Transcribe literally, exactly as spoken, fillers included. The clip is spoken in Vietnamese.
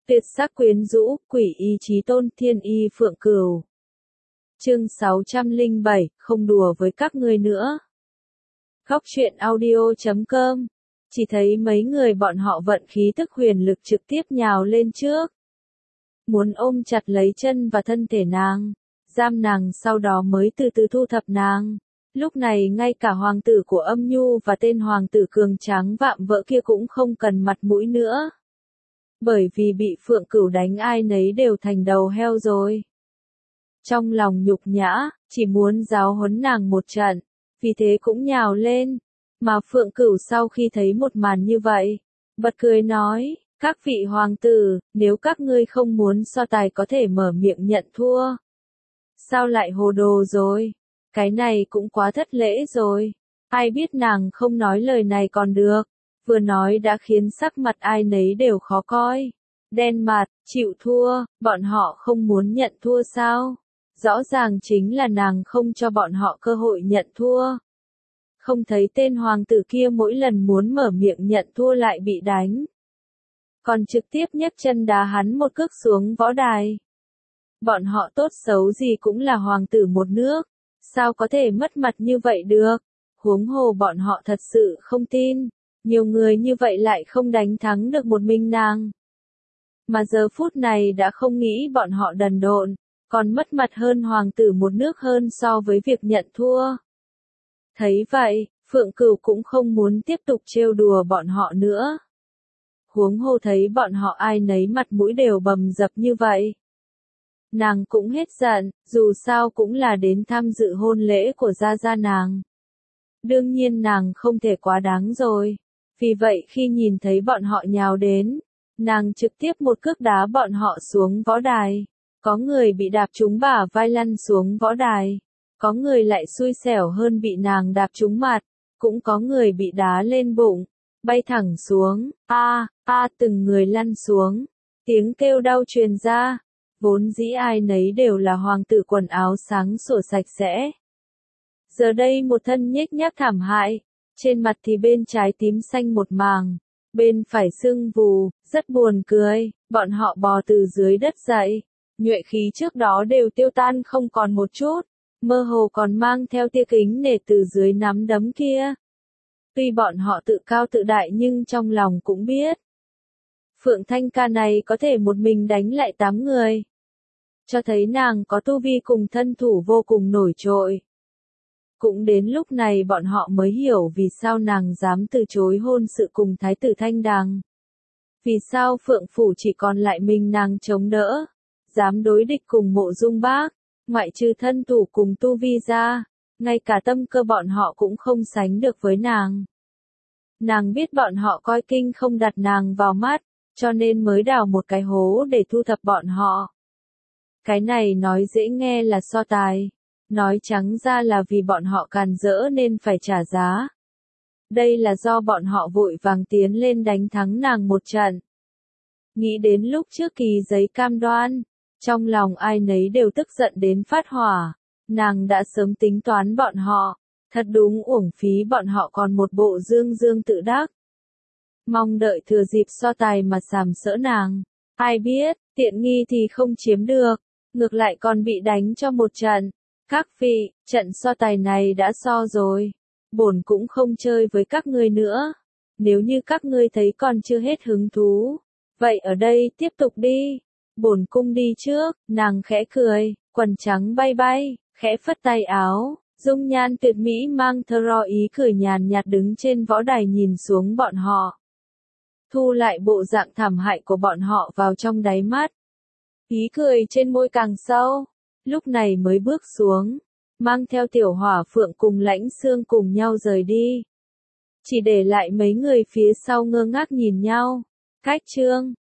Tuyệt sắc quyến rũ, quỷ y chí tôn, thiên y phượng cửu. Chương sáu trăm lẻ bảy, không đùa với các ngươi nữa. Góc truyện audio chấm com. Chỉ thấy mấy người bọn họ vận khí tức huyền lực trực tiếp nhào lên trước. Muốn ôm chặt lấy chân và thân thể nàng, giam nàng sau đó mới từ từ thu thập nàng. Lúc này ngay cả hoàng tử của âm nhu và tên hoàng tử cường tráng vạm vỡ kia cũng không cần mặt mũi nữa. Bởi vì bị Phượng Cửu đánh ai nấy đều thành đầu heo rồi. Trong lòng nhục nhã, chỉ muốn giáo huấn nàng một trận, vì thế cũng nhào lên. Mà Phượng Cửu sau khi thấy một màn như vậy, bật cười nói, các vị hoàng tử, nếu các ngươi không muốn so tài có thể mở miệng nhận thua. Sao lại hồ đồ rồi? Cái này cũng quá thất lễ rồi. Ai biết nàng không nói lời này còn được. Vừa nói đã khiến sắc mặt ai nấy đều khó coi. Đen mặt, chịu thua, bọn họ không muốn nhận thua sao? Rõ ràng chính là nàng không cho bọn họ cơ hội nhận thua. Không thấy tên hoàng tử kia mỗi lần muốn mở miệng nhận thua lại bị đánh. Còn trực tiếp nhấc chân đá hắn một cước xuống võ đài. Bọn họ tốt xấu gì cũng là hoàng tử một nước. Sao có thể mất mặt như vậy được? Huống hồ bọn họ thật sự không tin. Nhiều người như vậy lại không đánh thắng được một mình nàng. Mà giờ phút này đã không nghĩ bọn họ đần độn, còn mất mặt hơn hoàng tử một nước hơn so với việc nhận thua. Thấy vậy, Phượng Cửu cũng không muốn tiếp tục trêu đùa bọn họ nữa. Huống hồ thấy bọn họ ai nấy mặt mũi đều bầm dập như vậy. Nàng cũng hết giận, dù sao cũng là đến tham dự hôn lễ của gia gia nàng. Đương nhiên nàng không thể quá đáng rồi. Vì vậy khi nhìn thấy bọn họ nhào đến, nàng trực tiếp một cước đá bọn họ xuống võ đài. Có người bị đạp trúng bả vai lăn xuống võ đài. Có người lại xui xẻo hơn bị nàng đạp trúng mặt. Cũng có người bị đá lên bụng, bay thẳng xuống. A, a từng người lăn xuống. Tiếng kêu đau truyền ra. Vốn dĩ ai nấy đều là hoàng tử quần áo sáng sủa sạch sẽ. Giờ đây một thân nhếch nhác thảm hại. Trên mặt thì bên trái tím xanh một màng, bên phải sưng vù, rất buồn cười, bọn họ bò từ dưới đất dậy, nhuệ khí trước đó đều tiêu tan không còn một chút, mơ hồ còn mang theo tia kính nể từ dưới nắm đấm kia. Tuy bọn họ tự cao tự đại nhưng trong lòng cũng biết, Phượng Thanh ca này có thể một mình đánh lại tám người. Cho thấy nàng có tu vi cùng thân thủ vô cùng nổi trội. Cũng đến lúc này bọn họ mới hiểu vì sao nàng dám từ chối hôn sự cùng Thái tử Thanh Đằng. Vì sao Phượng Phủ chỉ còn lại mình nàng chống đỡ, dám đối địch cùng Mộ Dung Bác, ngoại trừ thân thủ cùng tu vi ra, ngay cả tâm cơ bọn họ cũng không sánh được với nàng. Nàng biết bọn họ coi kinh không đặt nàng vào mắt, cho nên mới đào một cái hố để thu thập bọn họ. Cái này nói dễ nghe là so tài. Nói trắng ra là vì bọn họ càn rỡ nên phải trả giá. Đây là do bọn họ vội vàng tiến lên đánh thắng nàng một trận. Nghĩ đến lúc trước kỳ giấy cam đoan, trong lòng ai nấy đều tức giận đến phát hỏa. Nàng đã sớm tính toán bọn họ, thật đúng uổng phí bọn họ còn một bộ dương dương tự đắc. Mong đợi thừa dịp so tài mà sàm sỡ nàng. Ai biết, tiện nghi thì không chiếm được, ngược lại còn bị đánh cho một trận. Các vị, trận so tài này đã so rồi. Bổn cũng không chơi với các ngươi nữa. Nếu như các ngươi thấy còn chưa hết hứng thú, vậy ở đây tiếp tục đi. Bổn cung đi trước, nàng khẽ cười, quần trắng bay bay, khẽ phất tay áo, dung nhan tuyệt mỹ mang theo ý cười nhàn nhạt đứng trên võ đài nhìn xuống bọn họ. Thu lại bộ dạng thảm hại của bọn họ vào trong đáy mắt. Ý cười trên môi càng sâu. Lúc này mới bước xuống, mang theo tiểu hỏa phượng cùng lãnh xương cùng nhau rời đi. Chỉ để lại mấy người phía sau ngơ ngác nhìn nhau. Cách chương